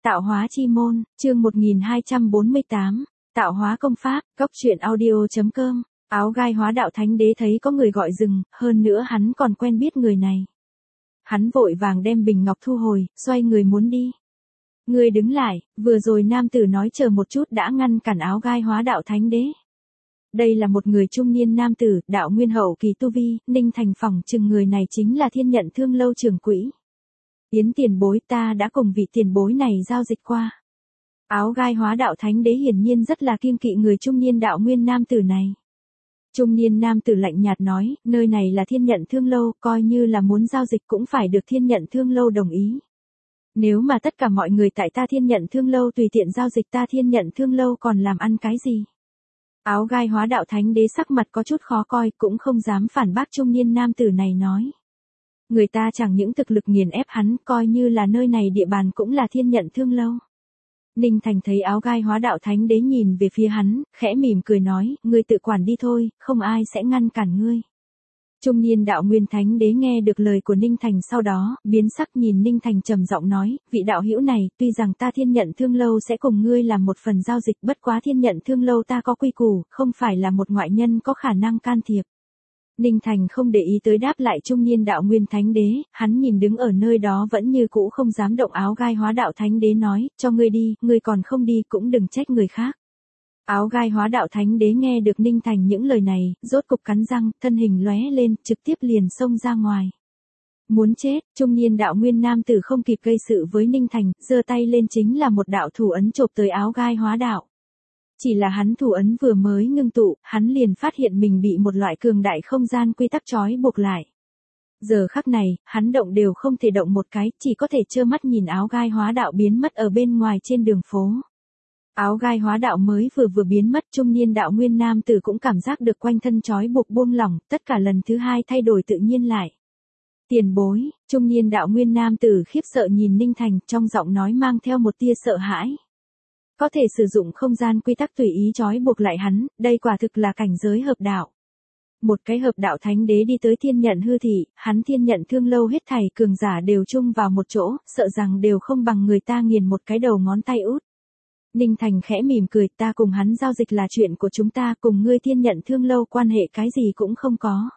Tạo hóa chi môn, chương 1248, tạo hóa công pháp, cốc truyện audio.com, áo gai hóa đạo thánh đế thấy có người gọi dừng, hơn nữa hắn còn quen biết người này. Hắn vội vàng đem bình ngọc thu hồi, xoay người muốn đi. Người đứng lại, vừa rồi nam tử nói chờ một chút đã ngăn cản áo gai hóa đạo thánh đế. Đây là một người trung niên nam tử, đạo nguyên hậu kỳ tu vi, Ninh Thành phỏng chừng người này chính là Thiên Nhận Thương Lâu trưởng quỹ. Yến tiền bối, ta đã cùng vị tiền bối này giao dịch qua. Áo gai hóa đạo thánh đế hiển nhiên rất là kiêng kỵ người trung niên đạo nguyên nam tử này. Trung niên nam tử lạnh nhạt nói, nơi này là Thiên Nhận Thương Lâu, coi như là muốn giao dịch cũng phải được Thiên Nhận Thương Lâu đồng ý. Nếu mà tất cả mọi người tại ta Thiên Nhận Thương Lâu tùy tiện giao dịch, ta Thiên Nhận Thương Lâu còn làm ăn cái gì? Áo gai hóa đạo thánh đế sắc mặt có chút khó coi, cũng không dám phản bác trung niên nam tử này nói. Người ta chẳng những thực lực nghiền ép hắn, coi như là nơi này địa bàn cũng là Thiên Nhận Thương Lâu. Ninh Thành thấy áo gai hóa đạo thánh đế nhìn về phía hắn, khẽ mỉm cười nói, ngươi tự quản đi thôi, không ai sẽ ngăn cản ngươi. Trung niên đạo nguyên thánh đế nghe được lời của Ninh Thành sau đó, biến sắc nhìn Ninh Thành trầm giọng nói, vị đạo hữu này, tuy rằng ta Thiên Nhận Thương Lâu sẽ cùng ngươi làm một phần giao dịch, bất quá Thiên Nhận Thương Lâu ta có quy củ, không phải là một ngoại nhân có khả năng can thiệp. Ninh Thành không để ý tới đáp lại trung niên đạo nguyên thánh đế, hắn nhìn đứng ở nơi đó vẫn như cũ không dám động áo gai hóa đạo thánh đế nói, cho ngươi đi, ngươi còn không đi cũng đừng trách người khác. Áo gai hóa đạo thánh đế nghe được Ninh Thành những lời này, rốt cục cắn răng, thân hình lóe lên, trực tiếp liền xông ra ngoài. Muốn chết, trung niên đạo nguyên nam tử không kịp gây sự với Ninh Thành, giơ tay lên chính là một đạo thủ ấn chộp tới áo gai hóa đạo. Chỉ là hắn thủ ấn vừa mới ngưng tụ, hắn liền phát hiện mình bị một loại cường đại không gian quy tắc trói buộc lại. Giờ khắc này, hắn động đều không thể động một cái, chỉ có thể trơ mắt nhìn áo gai hóa đạo biến mất ở bên ngoài trên đường phố. Áo gai hóa đạo mới vừa biến mất, trung niên đạo nguyên nam tử cũng cảm giác được quanh thân trói buộc buông lỏng, tất cả lần thứ hai thay đổi tự nhiên lại. Tiền bối, trung niên đạo nguyên nam tử khiếp sợ nhìn Ninh Thành, trong giọng nói mang theo một tia sợ hãi. Có thể sử dụng không gian quy tắc tùy ý trói buộc lại hắn, đây quả thực là cảnh giới hợp đạo. Một cái hợp đạo thánh đế đi tới Thiên Nhận hư thị, hắn Thiên Nhận Thương Lâu hết thảy cường giả đều chung vào một chỗ, sợ rằng đều không bằng người ta nghiền một cái đầu ngón tay út. Ninh Thành khẽ mỉm cười, ta cùng hắn giao dịch là chuyện của chúng ta, cùng ngươi Thiên Nhận Thương Lâu quan hệ cái gì cũng không có.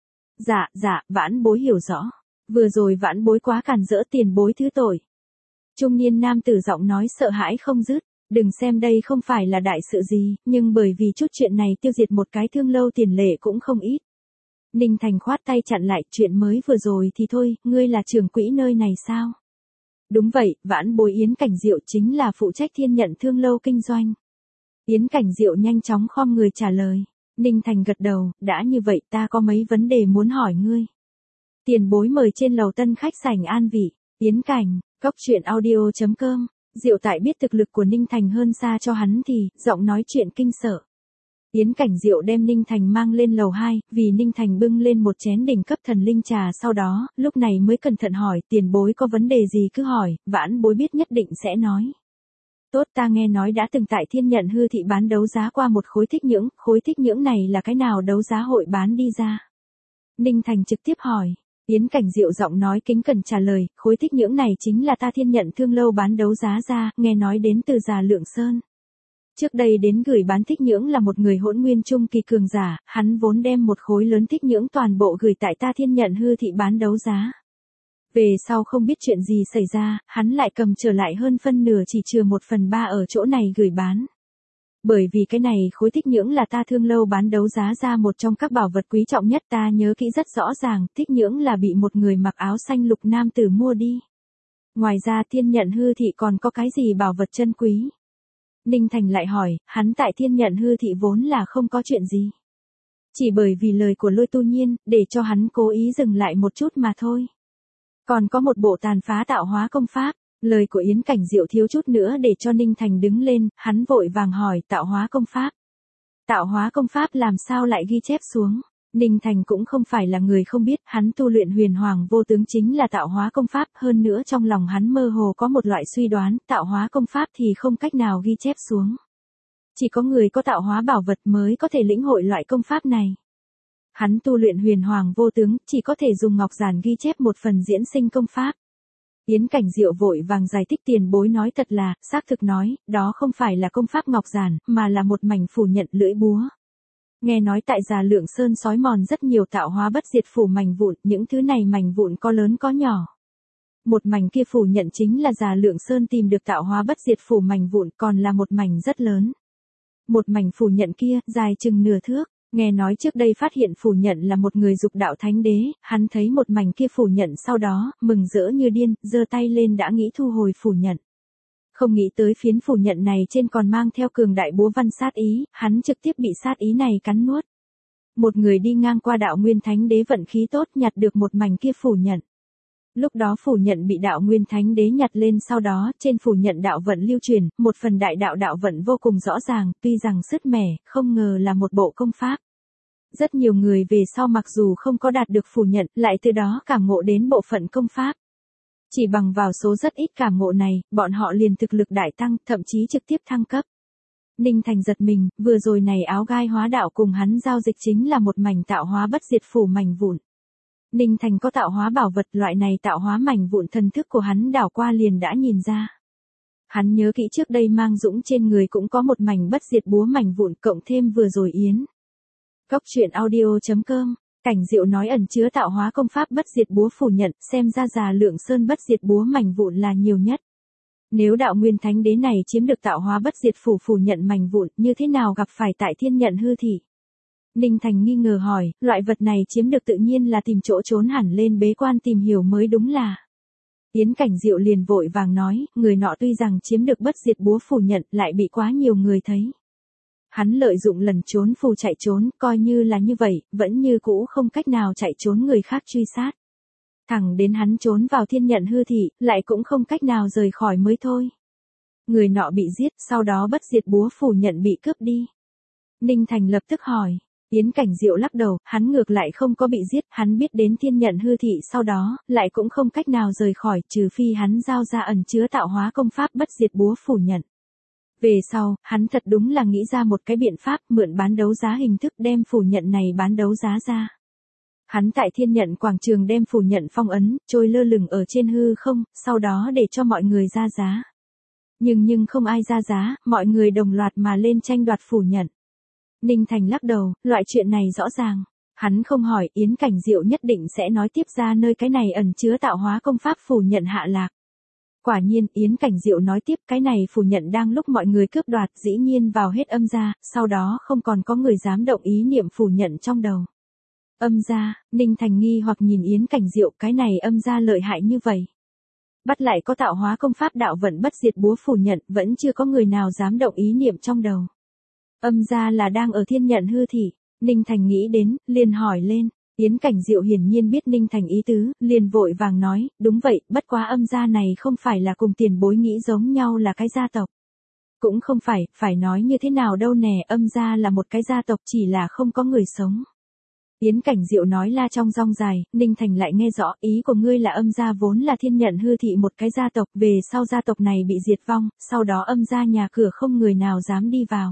Dạ, vãn bối hiểu rõ. Vừa rồi vãn bối quá cản rỡ, tiền bối thứ tội. Trung niên nam tử giọng nói sợ hãi không dứt. Đừng xem đây không phải là đại sự gì, nhưng bởi vì chút chuyện này tiêu diệt một cái thương lâu tiền lệ cũng không ít. Ninh Thành khoát tay chặn lại, chuyện mới vừa rồi thì thôi, ngươi là trưởng quỹ nơi này sao? Đúng vậy, vãn bối Yến Cảnh Diệu chính là phụ trách Thiên Nhận Thương Lâu kinh doanh. Yến Cảnh Diệu nhanh chóng khom người trả lời. Ninh Thành gật đầu, đã như vậy ta có mấy vấn đề muốn hỏi ngươi. Tiền bối mời trên lầu tân khách sảnh an vị. Yến Cảnh, cốc truyện audio.com. Diệu tại biết thực lực của Ninh Thành hơn xa cho hắn thì, giọng nói chuyện kinh sợ. Yến Cảnh Diệu đem Ninh Thành mang lên lầu 2, vì Ninh Thành bưng lên một chén đỉnh cấp thần linh trà, sau đó, lúc này mới cẩn thận hỏi, tiền bối có vấn đề gì cứ hỏi, vãn bối biết nhất định sẽ nói. Tốt, ta nghe nói đã từng tại Thiên Nhận hư thị bán đấu giá qua một khối thích nhưỡng này là cái nào đấu giá hội bán đi ra? Ninh Thành trực tiếp hỏi. Yến Cảnh Diệu giọng nói kính cẩn trả lời, khối thích nhưỡng này chính là ta Thiên Nhận Thương Lâu bán đấu giá ra, nghe nói đến từ già Lượng Sơn. Trước đây đến gửi bán thích nhưỡng là một người hỗn nguyên trung kỳ cường giả, hắn vốn đem một khối lớn thích nhưỡng toàn bộ gửi tại ta Thiên Nhận hư thị bán đấu giá. Về sau không biết chuyện gì xảy ra, hắn lại cầm trở lại hơn phân nửa, chỉ chừa 1/3 ở chỗ này gửi bán. Bởi vì cái này khối thích nhưỡng là ta Thương Lâu bán đấu giá ra một trong các bảo vật quý trọng nhất, ta nhớ kỹ rất rõ ràng, thích nhưỡng là bị một người mặc áo xanh lục nam tử mua đi. Ngoài ra Thiên Nhận hư thị còn có cái gì bảo vật chân quý? Ninh Thành lại hỏi, hắn tại Thiên Nhận hư thị vốn là không có chuyện gì. Chỉ bởi vì lời của Lôi Tu Nhiên, để cho hắn cố ý dừng lại một chút mà thôi. Còn có một bộ tàn phá tạo hóa công pháp. Lời của Yến Cảnh Diệu thiếu chút nữa để cho Ninh Thành đứng lên, hắn vội vàng hỏi, tạo hóa công pháp. Tạo hóa công pháp làm sao lại ghi chép xuống? Ninh Thành cũng không phải là người không biết, hắn tu luyện huyền hoàng vô tướng chính là tạo hóa công pháp, hơn nữa trong lòng hắn mơ hồ có một loại suy đoán, tạo hóa công pháp thì không cách nào ghi chép xuống. Chỉ có người có tạo hóa bảo vật mới có thể lĩnh hội loại công pháp này. Hắn tu luyện huyền hoàng vô tướng, chỉ có thể dùng ngọc giản ghi chép một phần diễn sinh công pháp. Yến Cảnh Diệu vội vàng giải thích tiền bối nói thật là, xác thực nói, đó không phải là công pháp ngọc giản, mà là một mảnh phủ nhận lưỡi búa. Nghe nói tại Già Lượng Sơn sói mòn rất nhiều tạo hóa bất diệt phủ mảnh vụn, những thứ này mảnh vụn có lớn có nhỏ. Một mảnh kia phủ nhận chính là Già Lượng Sơn tìm được tạo hóa bất diệt phủ mảnh vụn, còn là một mảnh rất lớn. Một mảnh phủ nhận kia, dài chừng nửa thước. Nghe nói trước đây phát hiện phủ nhận là một người dục đạo thánh đế, hắn thấy một mảnh kia phủ nhận sau đó, mừng rỡ như điên, giơ tay lên đã nghĩ thu hồi phủ nhận. Không nghĩ tới phiến phủ nhận này trên còn mang theo cường đại búa văn sát ý, hắn trực tiếp bị sát ý này cắn nuốt. Một người đi ngang qua đạo nguyên thánh đế vận khí tốt nhặt được một mảnh kia phủ nhận. Lúc đó phủ nhận bị đạo nguyên thánh đế nhặt lên sau đó, trên phủ nhận đạo vận lưu truyền, một phần đại đạo đạo vận vô cùng rõ ràng, tuy rằng sứt mẻ, không ngờ là một bộ công pháp. Rất nhiều người về sau mặc dù không có đạt được phủ nhận, lại từ đó cảm ngộ đến bộ phận công pháp. Chỉ bằng vào số rất ít cảm ngộ này, bọn họ liền thực lực đại tăng, thậm chí trực tiếp thăng cấp. Ninh Thành giật mình, vừa rồi này áo gai hóa đạo cùng hắn giao dịch chính là một mảnh tạo hóa bất diệt phủ mảnh vụn. Ninh Thành có tạo hóa bảo vật, loại này tạo hóa mảnh vụn thần thức của hắn đảo qua liền đã nhìn ra. Hắn nhớ kỹ trước đây Mang Dũng trên người cũng có một mảnh bất diệt búa mảnh vụn, cộng thêm vừa rồi Yến. Góc truyện audio.com, Cảnh Diệu nói ẩn chứa tạo hóa công pháp bất diệt búa phủ nhận, xem ra Già Lượng Sơn bất diệt búa mảnh vụn là nhiều nhất. Nếu đạo nguyên thánh đế này chiếm được tạo hóa bất diệt phủ nhận mảnh vụn, như thế nào gặp phải tại thiên nhận hư thị? Ninh Thành nghi ngờ hỏi, loại vật này chiếm được tự nhiên là tìm chỗ trốn hẳn lên bế quan tìm hiểu mới đúng là. Yến Cảnh Diệu liền vội vàng nói, người nọ tuy rằng chiếm được bất diệt búa phủ nhận, lại bị quá nhiều người thấy. Hắn lợi dụng lần trốn phù chạy trốn, coi như là như vậy, vẫn như cũ không cách nào chạy trốn người khác truy sát. Thẳng đến hắn trốn vào thiên nhận hư thị, lại cũng không cách nào rời khỏi mới thôi. Người nọ bị giết, sau đó bất diệt búa phủ nhận bị cướp đi. Ninh Thành lập tức hỏi. Yến Cảnh Diệu lắc đầu, hắn ngược lại không có bị giết, hắn biết đến thiên nhận hư thị sau đó, lại cũng không cách nào rời khỏi, trừ phi hắn giao ra ẩn chứa tạo hóa công pháp bất diệt búa phủ nhận. Về sau, hắn thật đúng là nghĩ ra một cái biện pháp mượn bán đấu giá hình thức đem phủ nhận này bán đấu giá ra. Hắn tại thiên nhận quảng trường đem phủ nhận phong ấn, trôi lơ lửng ở trên hư không, sau đó để cho mọi người ra giá. Nhưng không ai ra giá, mọi người đồng loạt mà lên tranh đoạt phủ nhận. Ninh Thành lắc đầu, loại chuyện này rõ ràng. Hắn không hỏi, Yến Cảnh Diệu nhất định sẽ nói tiếp ra nơi cái này ẩn chứa tạo hóa công pháp phủ nhận hạ lạc. Quả nhiên, Yến Cảnh Diệu nói tiếp, cái này phủ nhận đang lúc mọi người cướp đoạt dĩ nhiên vào hết âm gia, sau đó không còn có người dám động ý niệm phủ nhận trong đầu. Âm gia, Ninh Thành nghi hoặc nhìn Yến Cảnh Diệu, cái này âm gia lợi hại như vậy. Bắt lại có tạo hóa công pháp đạo vận bất diệt búa phủ nhận, vẫn chưa có người nào dám động ý niệm trong đầu. Âm gia là đang ở thiên nhận hư thị, Ninh Thành nghĩ đến, liền hỏi lên. Yến Cảnh Diệu hiển nhiên biết Ninh Thành ý tứ, liền vội vàng nói, đúng vậy, bất quá âm gia này không phải là cùng tiền bối nghĩ giống nhau là cái gia tộc. Cũng không phải nói như thế nào đâu nè, âm gia là một cái gia tộc chỉ là không có người sống. Yến Cảnh Diệu nói la trong rong dài, Ninh Thành lại nghe rõ, ý của ngươi là âm gia vốn là thiên nhận hư thị một cái gia tộc, về sau gia tộc này bị diệt vong, sau đó âm gia nhà cửa không người nào dám đi vào.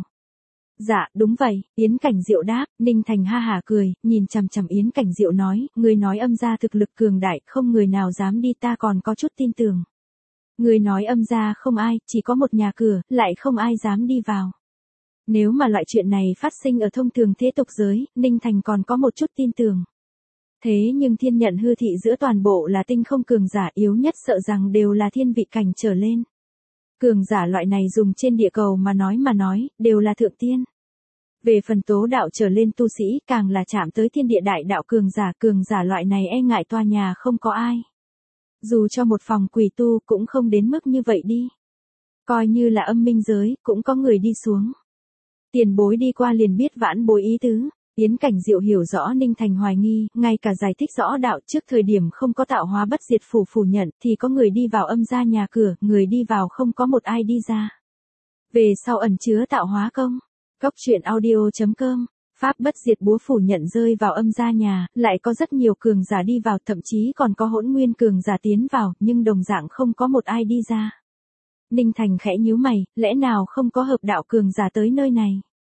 Dạ, đúng vậy, Yến Cảnh Diệu đáp, Ninh Thành ha hả cười, nhìn chằm chằm Yến Cảnh Diệu nói, ngươi nói âm gia thực lực cường đại, không người nào dám đi, ta còn có chút tin tưởng. Ngươi nói âm gia không ai, chỉ có một nhà cửa, lại không ai dám đi vào. Nếu mà loại chuyện này phát sinh ở thông thường thế tục giới, Ninh Thành còn có một chút tin tưởng. Thế nhưng thiên nhận hư thị giữa toàn bộ là tinh không cường giả, yếu nhất sợ rằng đều là thiên vị cảnh trở lên. Cường giả loại này dùng trên địa cầu mà nói, đều là thượng tiên. Về phần tố đạo trở lên tu sĩ, càng là chạm tới thiên địa đại đạo cường giả loại này e ngại tòa nhà không có ai. Dù cho một phòng quỷ tu cũng không đến mức như vậy đi. Coi như là âm minh giới, cũng có người đi xuống. Tiền bối đi qua liền biết vãn bối ý tứ. Yến Cảnh Diệu hiểu rõ Ninh Thành hoài nghi, ngay cả giải thích rõ đạo trước thời điểm không có tạo hóa bất diệt phủ nhận, thì có người đi vào âm gia nhà cửa, người đi vào không có một ai đi ra. Về sau ẩn chứa tạo hóa công. Góc truyện audio.com, pháp bất diệt búa phủ nhận rơi vào âm gia nhà, lại có rất nhiều cường giả đi vào, thậm chí còn có hỗn nguyên cường giả tiến vào, nhưng đồng dạng không có một ai đi ra. Ninh Thành khẽ nhíu mày, lẽ nào không có hợp đạo cường giả tới nơi này?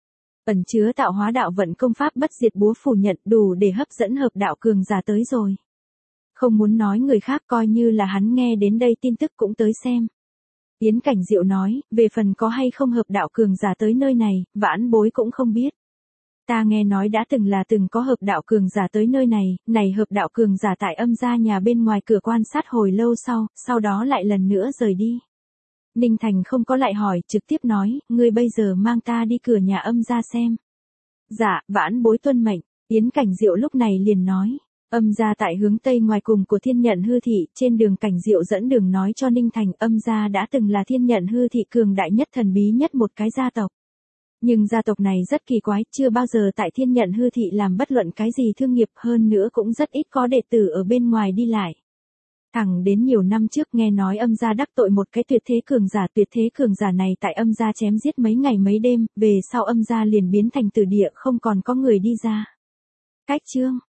Ẩn chứa tạo hóa đạo vận công pháp bất diệt búa phủ nhận đủ để hấp dẫn hợp đạo cường giả tới rồi. Không muốn nói người khác, coi như là hắn nghe đến đây tin tức cũng tới xem. Yến Cảnh Diệu nói, về phần có hay không hợp đạo cường giả tới nơi này, vãn bối cũng không biết. Ta nghe nói đã từng có hợp đạo cường giả tới nơi này hợp đạo cường giả tại âm gia nhà bên ngoài cửa quan sát hồi lâu sau đó lại lần nữa rời đi. Ninh Thành không có lại hỏi, trực tiếp nói, ngươi bây giờ mang ta đi cửa nhà âm gia xem. Dạ, vãn bối tuân mệnh. Yến Cảnh Diệu lúc này liền nói. Âm gia tại hướng tây ngoài cùng của Thiên Nhận Hư Thị, trên đường Cảnh Diệu dẫn đường nói cho Ninh Thành, âm gia đã từng là Thiên Nhận Hư Thị cường đại nhất thần bí nhất một cái gia tộc. Nhưng gia tộc này rất kỳ quái, chưa bao giờ tại Thiên Nhận Hư Thị làm bất luận cái gì thương nghiệp, hơn nữa cũng rất ít có đệ tử ở bên ngoài đi lại. Thẳng đến nhiều năm trước nghe nói âm gia đắc tội một cái tuyệt thế cường giả này tại âm gia chém giết mấy ngày mấy đêm, về sau âm gia liền biến thành tử địa, không còn có người đi ra. Cách chương